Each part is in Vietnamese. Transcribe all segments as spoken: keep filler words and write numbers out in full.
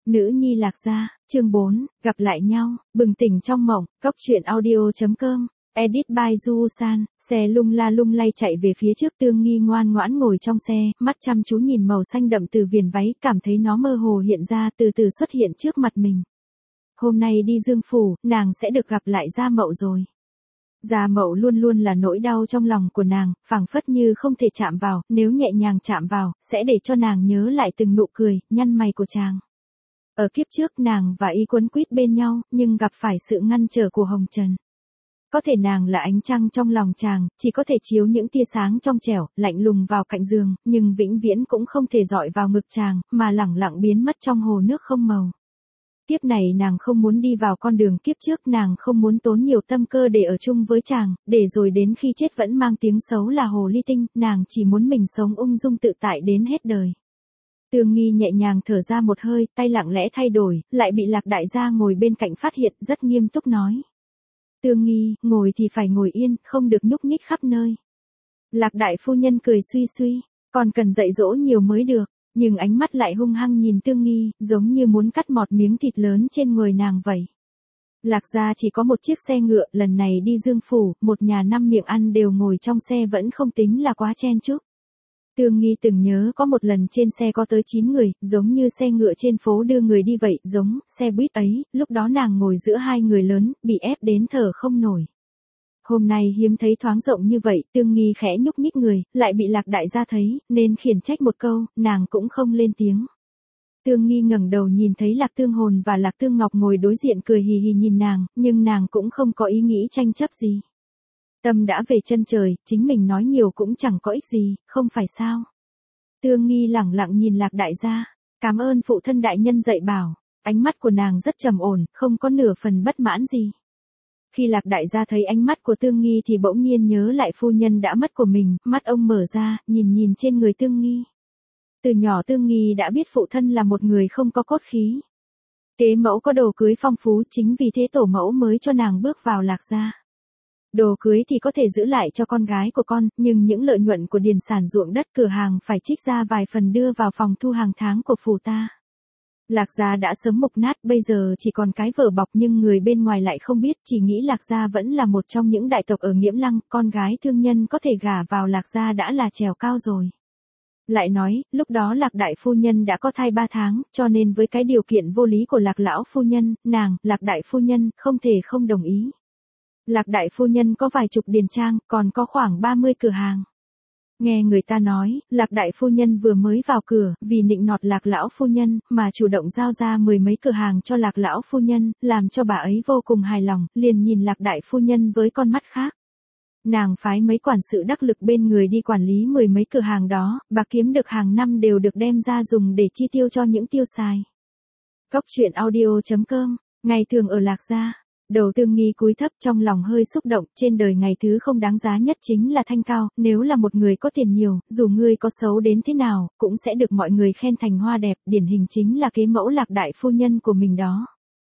Nữ nhi Lạc Gia, chương bốn, gặp lại nhau, bừng tỉnh trong mộng, cóc truyện audio chấm com, edit by Du San, xe lung la lung lay chạy về phía trước. Tương Nghi ngoan ngoãn ngồi trong xe, mắt chăm chú nhìn màu xanh đậm từ viền váy, cảm thấy nó mơ hồ hiện ra từ từ xuất hiện trước mặt mình. Hôm nay đi Dương Phủ, nàng sẽ được gặp lại Gia Mậu rồi. Gia Mậu luôn luôn là nỗi đau trong lòng của nàng, phảng phất như không thể chạm vào, nếu nhẹ nhàng chạm vào, sẽ để cho nàng nhớ lại từng nụ cười, nhăn mày của chàng. Ở kiếp trước nàng và y quấn quýt bên nhau, nhưng gặp phải sự ngăn trở của hồng trần. Có thể nàng là ánh trăng trong lòng chàng, chỉ có thể chiếu những tia sáng trong trẻo, lạnh lùng vào cạnh giường, nhưng vĩnh viễn cũng không thể dọi vào ngực chàng, mà lẳng lặng biến mất trong hồ nước không màu. Kiếp này nàng không muốn đi vào con đường kiếp trước, nàng không muốn tốn nhiều tâm cơ để ở chung với chàng, để rồi đến khi chết vẫn mang tiếng xấu là hồ ly tinh, nàng chỉ muốn mình sống ung dung tự tại đến hết đời. Tương Nghi nhẹ nhàng thở ra một hơi, tay lặng lẽ thay đổi, lại bị Lạc đại gia ngồi bên cạnh phát hiện, rất nghiêm túc nói. Tương Nghi, ngồi thì phải ngồi yên, không được nhúc nhích khắp nơi. Lạc đại phu nhân cười suy suy, còn cần dạy dỗ nhiều mới được, nhưng ánh mắt lại hung hăng nhìn Tương Nghi, giống như muốn cắt mọt miếng thịt lớn trên người nàng vậy. Lạc gia chỉ có một chiếc xe ngựa, lần này đi Dương Phủ, một nhà năm miệng ăn đều ngồi trong xe vẫn không tính là quá chen chúc. Tương Nghi từng nhớ có một lần trên xe có tới chín người, giống như xe ngựa trên phố đưa người đi vậy, giống xe buýt ấy, lúc đó nàng ngồi giữa hai người lớn, bị ép đến thở không nổi. Hôm nay hiếm thấy thoáng rộng như vậy, Tương Nghi khẽ nhúc nhích người, lại bị Lạc đại gia thấy, nên khiển trách một câu, nàng cũng không lên tiếng. Tương Nghi ngẩng đầu nhìn thấy Lạc Tương Hồn và Lạc Tương Ngọc ngồi đối diện cười hì hì nhìn nàng, nhưng nàng cũng không có ý nghĩ tranh chấp gì. Tâm đã về chân trời, chính mình nói nhiều cũng chẳng có ích gì, không phải sao? Tương Nghi lẳng lặng nhìn Lạc đại gia, cảm ơn phụ thân đại nhân dạy bảo, ánh mắt của nàng rất trầm ổn, không có nửa phần bất mãn gì. Khi Lạc đại gia thấy ánh mắt của Tương Nghi thì bỗng nhiên nhớ lại phu nhân đã mất của mình, mắt ông mở ra, nhìn nhìn trên người Tương Nghi. Từ nhỏ Tương Nghi đã biết phụ thân là một người không có cốt khí. Kế mẫu có đồ cưới phong phú, chính vì thế tổ mẫu mới cho nàng bước vào Lạc gia. Đồ cưới thì có thể giữ lại cho con gái của con, nhưng những lợi nhuận của điền sản ruộng đất cửa hàng phải trích ra vài phần đưa vào phòng thu hàng tháng của phủ ta. Lạc gia đã sớm mục nát, bây giờ chỉ còn cái vỏ bọc, nhưng người bên ngoài lại không biết, chỉ nghĩ Lạc gia vẫn là một trong những đại tộc ở Nghiễm Lăng, con gái thương nhân có thể gả vào Lạc gia đã là trèo cao rồi. Lại nói, lúc đó Lạc đại phu nhân đã có thai ba tháng, cho nên với cái điều kiện vô lý của Lạc lão phu nhân, nàng, Lạc đại phu nhân, không thể không đồng ý. Lạc đại phu nhân có vài chục điền trang, còn có khoảng ba mươi cửa hàng. Nghe người ta nói, Lạc đại phu nhân vừa mới vào cửa, vì nịnh nọt Lạc lão phu nhân, mà chủ động giao ra mười mấy cửa hàng cho Lạc lão phu nhân, làm cho bà ấy vô cùng hài lòng, liền nhìn Lạc đại phu nhân với con mắt khác. Nàng phái mấy quản sự đắc lực bên người đi quản lý mười mấy cửa hàng đó, bạc kiếm được hàng năm đều được đem ra dùng để chi tiêu cho những tiêu xài. Cóc truyện audio chấm com, ngày thường ở Lạc gia. Đầu Tương Nghi cúi thấp, trong lòng hơi xúc động, trên đời ngày thứ không đáng giá nhất chính là thanh cao, nếu là một người có tiền nhiều, dù ngươi có xấu đến thế nào, cũng sẽ được mọi người khen thành hoa đẹp, điển hình chính là kế mẫu Lạc đại phu nhân của mình đó.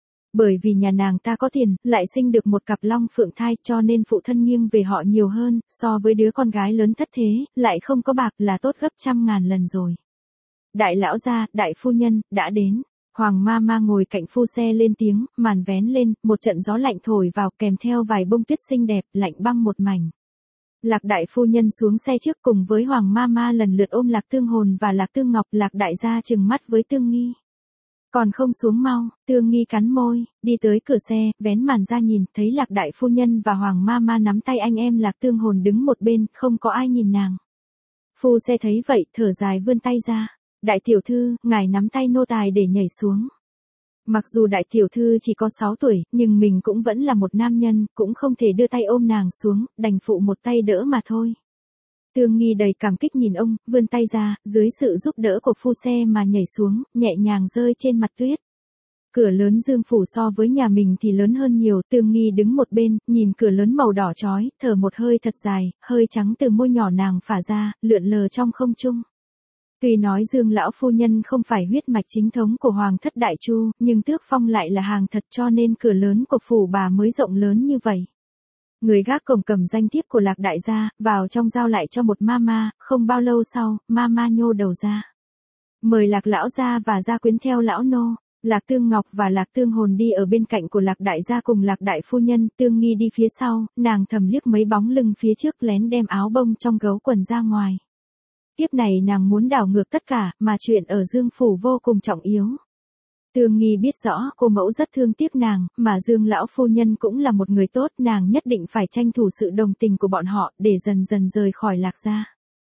Bởi vì nhà nàng ta có tiền, lại sinh được một cặp long phượng thai, cho nên phụ thân nghiêng về họ nhiều hơn, so với đứa con gái lớn thất thế, lại không có bạc là tốt gấp trăm ngàn lần rồi. Đại lão gia, đại phu nhân, đã đến. Hoàng ma ma ngồi cạnh phu xe lên tiếng, màn vén lên, một trận gió lạnh thổi vào kèm theo vài bông tuyết xinh đẹp, lạnh băng một mảnh. Lạc đại phu nhân xuống xe trước cùng với Hoàng ma ma lần lượt ôm Lạc Tương Hồn và Lạc Tương Ngọc. Lạc đại gia trừng mắt với Tương Nghi. Còn không xuống mau, Tương Nghi cắn môi, đi tới cửa xe, vén màn ra nhìn, thấy Lạc đại phu nhân và Hoàng ma ma nắm tay anh em Lạc Tương Hồn đứng một bên, không có ai nhìn nàng. Phu xe thấy vậy, thở dài vươn tay ra. Đại tiểu thư, ngài nắm tay nô tài để nhảy xuống. Mặc dù đại tiểu thư chỉ có sáu tuổi, nhưng mình cũng vẫn là một nam nhân, cũng không thể đưa tay ôm nàng xuống, đành phụ một tay đỡ mà thôi. Tương Nghi đầy cảm kích nhìn ông, vươn tay ra, dưới sự giúp đỡ của phu xe mà nhảy xuống, nhẹ nhàng rơi trên mặt tuyết. Cửa lớn Dương Phủ so với nhà mình thì lớn hơn nhiều, Tương Nghi đứng một bên, nhìn cửa lớn màu đỏ chói, thở một hơi thật dài, hơi trắng từ môi nhỏ nàng phả ra, lượn lờ trong không trung. Tuy nói Dương lão phu nhân không phải huyết mạch chính thống của Hoàng thất Đại Chu, nhưng Tước Phong lại là hàng thật, cho nên cửa lớn của phủ bà mới rộng lớn như vậy. Người gác cổng cầm danh thiếp của Lạc đại gia, vào trong giao lại cho một mama, không bao lâu sau, mama nhô đầu ra. Mời Lạc lão gia và gia quyến theo lão nô. Lạc Tương Ngọc và Lạc Tương Hồn đi ở bên cạnh của Lạc đại gia cùng Lạc đại phu nhân, Tương Nghi đi phía sau, nàng thầm liếc mấy bóng lưng phía trước lén đem áo bông trong gấu quần ra ngoài. Tiếp này nàng muốn đảo ngược tất cả, mà chuyện ở Dương Phủ vô cùng trọng yếu. Tương Nghi biết rõ cô mẫu rất thương tiếc nàng, mà Dương lão phu nhân cũng là một người tốt, nàng nhất định phải tranh thủ sự đồng tình của bọn họ để dần dần rời khỏi Lạc gia.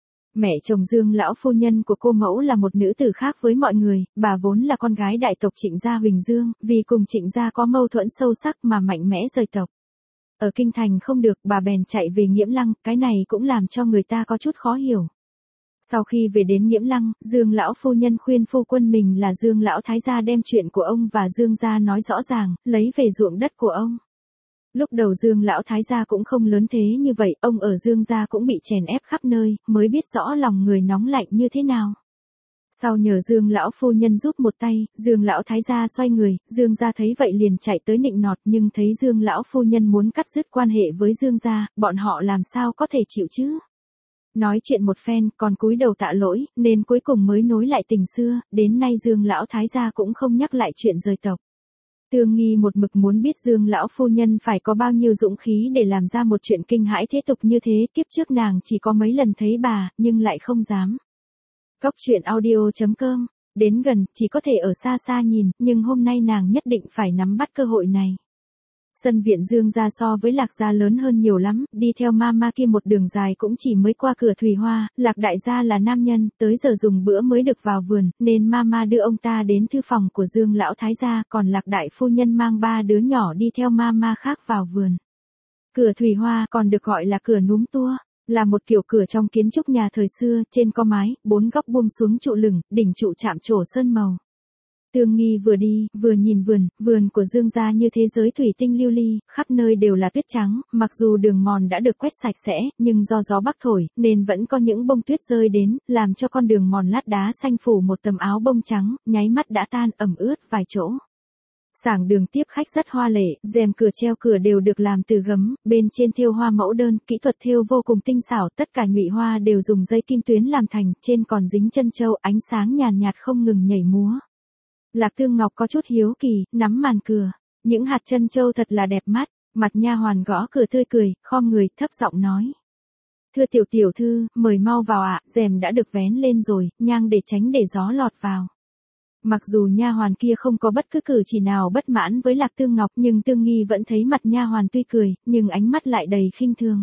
Mẹ chồng Dương lão phu nhân của cô mẫu là một nữ tử khác với mọi người, bà vốn là con gái đại tộc Trịnh gia Huỳnh Dương, vì cùng Trịnh gia có mâu thuẫn sâu sắc mà mạnh mẽ rời tộc. Ở kinh thành không được, bà bèn chạy về Nghiễm Lăng, cái này cũng làm cho người ta có chút khó hiểu. Sau khi về đến Nghiễm Lăng, Dương lão phu nhân khuyên phu quân mình là Dương lão thái gia đem chuyện của ông và Dương gia nói rõ ràng, lấy về ruộng đất của ông. Lúc đầu Dương lão thái gia cũng không lớn thế như vậy, ông ở Dương gia cũng bị chèn ép khắp nơi, mới biết rõ lòng người nóng lạnh như thế nào. Sau nhờ Dương lão phu nhân giúp một tay, Dương lão thái gia xoay người, Dương gia thấy vậy liền chạy tới nịnh nọt, nhưng thấy Dương lão phu nhân muốn cắt dứt quan hệ với Dương gia, bọn họ làm sao có thể chịu chứ? Nói chuyện một phen, còn cúi đầu tạ lỗi, nên cuối cùng mới nối lại tình xưa, đến nay Dương lão thái gia cũng không nhắc lại chuyện rời tộc. Tương Nghi một mực muốn biết Dương lão phu nhân phải có bao nhiêu dũng khí để làm ra một chuyện kinh hãi thế tục như thế, kiếp trước nàng chỉ có mấy lần thấy bà, nhưng lại không dám. Góc truyện audio chấm com, đến gần, chỉ có thể ở xa xa nhìn, nhưng hôm nay nàng nhất định phải nắm bắt cơ hội này. Sân viện Dương gia so với Lạc gia lớn hơn nhiều lắm, đi theo mama kia một đường dài cũng chỉ mới qua cửa Thùy Hoa, Lạc đại gia là nam nhân, tới giờ dùng bữa mới được vào vườn, nên mama đưa ông ta đến thư phòng của Dương lão thái gia, còn Lạc đại phu nhân mang ba đứa nhỏ đi theo mama khác vào vườn. Cửa Thùy Hoa còn được gọi là cửa núm tua, là một kiểu cửa trong kiến trúc nhà thời xưa, trên có mái, bốn góc buông xuống trụ lửng, đỉnh trụ chạm trổ sơn màu. Tương Nghi vừa đi, vừa nhìn vườn, vườn của Dương gia như thế giới thủy tinh lưu ly, khắp nơi đều là tuyết trắng, mặc dù đường mòn đã được quét sạch sẽ, nhưng do gió bắc thổi, nên vẫn có những bông tuyết rơi đến, làm cho con đường mòn lát đá xanh phủ một tấm áo bông trắng, nháy mắt đã tan ẩm ướt vài chỗ. Sảng đường tiếp khách rất hoa lệ, rèm cửa treo cửa đều được làm từ gấm, bên trên thêu hoa mẫu đơn, kỹ thuật thêu vô cùng tinh xảo, tất cả nhụy hoa đều dùng dây kim tuyến làm thành, trên còn dính chân châu, ánh sáng nhàn nhạt không ngừng nhảy múa. Lạc Tương Ngọc có chút hiếu kỳ, nắm màn cửa, những hạt chân châu thật là đẹp mắt, mặt nha hoàn gõ cửa tươi cười, khom người, thấp giọng nói. Thưa tiểu tiểu thư, mời mau vào ạ, rèm đã được vén lên rồi, nhang để tránh để gió lọt vào. Mặc dù nha hoàn kia không có bất cứ cử chỉ nào bất mãn với Lạc Tương Ngọc, nhưng Tương Nghi vẫn thấy mặt nha hoàn tuy cười, nhưng ánh mắt lại đầy khinh thường.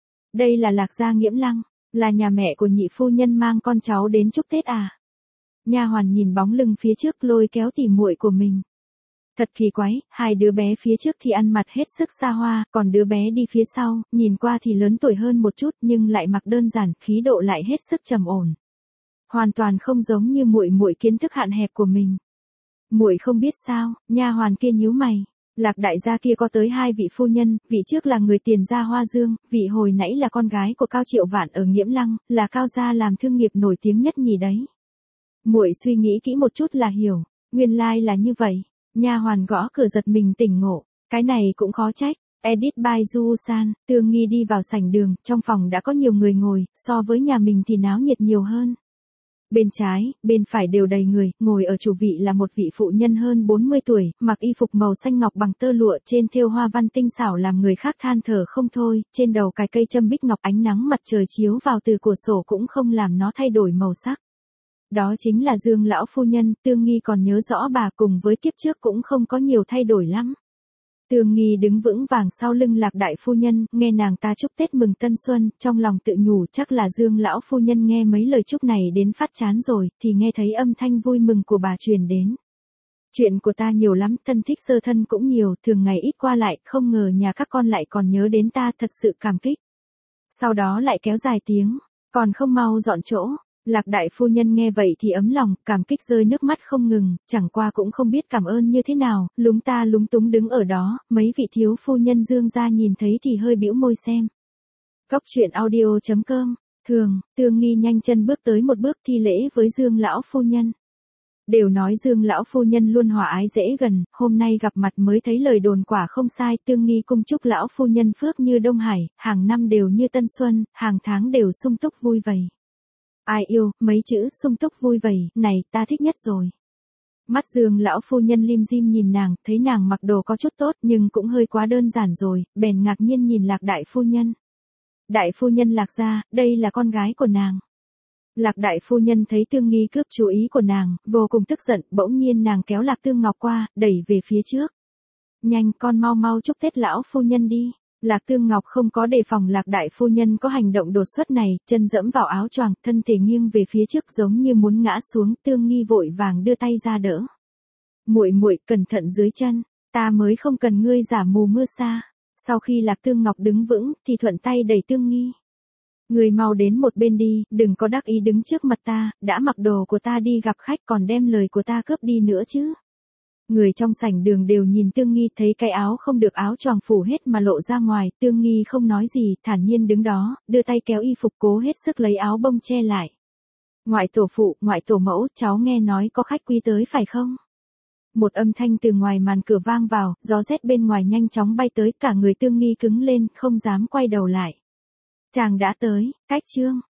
Đây là Lạc gia Nghiễm Lăng, là nhà mẹ của nhị phu nhân mang con cháu đến chúc Tết à? Nha hoàn nhìn bóng lưng phía trước lôi kéo tỉ muội của mình. Thật kỳ quái, hai đứa bé phía trước thì ăn mặc hết sức xa hoa, còn đứa bé đi phía sau, nhìn qua thì lớn tuổi hơn một chút nhưng lại mặc đơn giản, khí độ lại hết sức trầm ổn. Hoàn toàn không giống như muội muội kiến thức hạn hẹp của mình. Muội không biết sao? Nha hoàn kia nhíu mày. Lạc đại gia kia có tới hai vị phu nhân, vị trước là người Tiền gia Hoa Dương, vị hồi nãy là con gái của Cao Triệu Vạn ở Nghiễm Lăng, là Cao gia làm thương nghiệp nổi tiếng nhất nhì đấy. Muội suy nghĩ kỹ một chút là hiểu, nguyên lai là như vậy. Nha hoàn gõ cửa giật mình tỉnh ngộ, cái này cũng khó trách. Edit by Du San, Tương Nghi đi vào sảnh đường, trong phòng đã có nhiều người ngồi, so với nhà mình thì náo nhiệt nhiều hơn. Bên trái, bên phải đều đầy người, ngồi ở chủ vị là một vị phụ nhân hơn bốn mươi tuổi, mặc y phục màu xanh ngọc bằng tơ lụa, trên thêu hoa văn tinh xảo làm người khác than thở không thôi, trên đầu cài cây châm bích ngọc, ánh nắng mặt trời chiếu vào từ cửa sổ cũng không làm nó thay đổi màu sắc. Đó chính là Dương lão phu nhân, Tương Nghi còn nhớ rõ bà cùng với kiếp trước cũng không có nhiều thay đổi lắm. Tương Nghi đứng vững vàng sau lưng Lạc đại phu nhân, nghe nàng ta chúc Tết mừng Tân Xuân, trong lòng tự nhủ chắc là Dương lão phu nhân nghe mấy lời chúc này đến phát chán rồi, thì nghe thấy âm thanh vui mừng của bà truyền đến. Chuyện của ta nhiều lắm, thân thích sơ thân cũng nhiều, thường ngày ít qua lại, không ngờ nhà các con lại còn nhớ đến ta, thật sự cảm kích. Sau đó lại kéo dài tiếng, còn không mau dọn chỗ. Lạc đại phu nhân nghe vậy thì ấm lòng, cảm kích rơi nước mắt không ngừng, chẳng qua cũng không biết cảm ơn như thế nào, lúng ta lúng túng đứng ở đó, mấy vị thiếu phu nhân Dương gia nhìn thấy thì hơi bĩu môi xem. Góc truyện audio chấm com, thường, Tương Nghi nhanh chân bước tới một bước thi lễ với Dương lão phu nhân. Đều nói Dương lão phu nhân luôn hòa ái dễ gần, hôm nay gặp mặt mới thấy lời đồn quả không sai, Tương Nghi cung chúc lão phu nhân phước như Đông Hải, hàng năm đều như Tân Xuân, hàng tháng đều sung túc vui vầy. Ai yêu, mấy chữ sung túc vui vầy, này ta thích nhất rồi. Mắt Dương lão phu nhân lim dim nhìn nàng, thấy nàng mặc đồ có chút tốt nhưng cũng hơi quá đơn giản rồi, bèn ngạc nhiên nhìn Lạc đại phu nhân. Đại phu nhân Lạc gia, đây là con gái của nàng. Lạc đại phu nhân thấy Tương Nghi cướp chú ý của nàng, vô cùng tức giận, bỗng nhiên nàng kéo Lạc Tương Ngọc qua, đẩy về phía trước. Nhanh, con mau mau chúc Tết lão phu nhân đi. Lạc Tương Ngọc không có đề phòng Lạc đại phu nhân có hành động đột xuất này, chân dẫm vào áo choàng, thân thể nghiêng về phía trước giống như muốn ngã xuống, Tương Nghi vội vàng đưa tay ra đỡ. Muội muội, cẩn thận dưới chân, ta mới không cần ngươi giả mù mưa sa. Sau khi Lạc Tương Ngọc đứng vững, thì thuận tay đẩy Tương Nghi. Người mau đến một bên đi, đừng có đắc ý đứng trước mặt ta, đã mặc đồ của ta đi gặp khách còn đem lời của ta cướp đi nữa chứ. Người trong sảnh đường đều nhìn Tương Nghi, thấy cái áo không được áo choàng phủ hết mà lộ ra ngoài, Tương Nghi không nói gì, thản nhiên đứng đó, đưa tay kéo y phục cố hết sức lấy áo bông che lại. Ngoại tổ phụ, ngoại tổ mẫu, cháu nghe nói có khách quý tới phải không? Một âm thanh từ ngoài màn cửa vang vào, gió rét bên ngoài nhanh chóng bay tới, cả người Tương Nghi cứng lên, không dám quay đầu lại. Chàng đã tới, Cách Trương,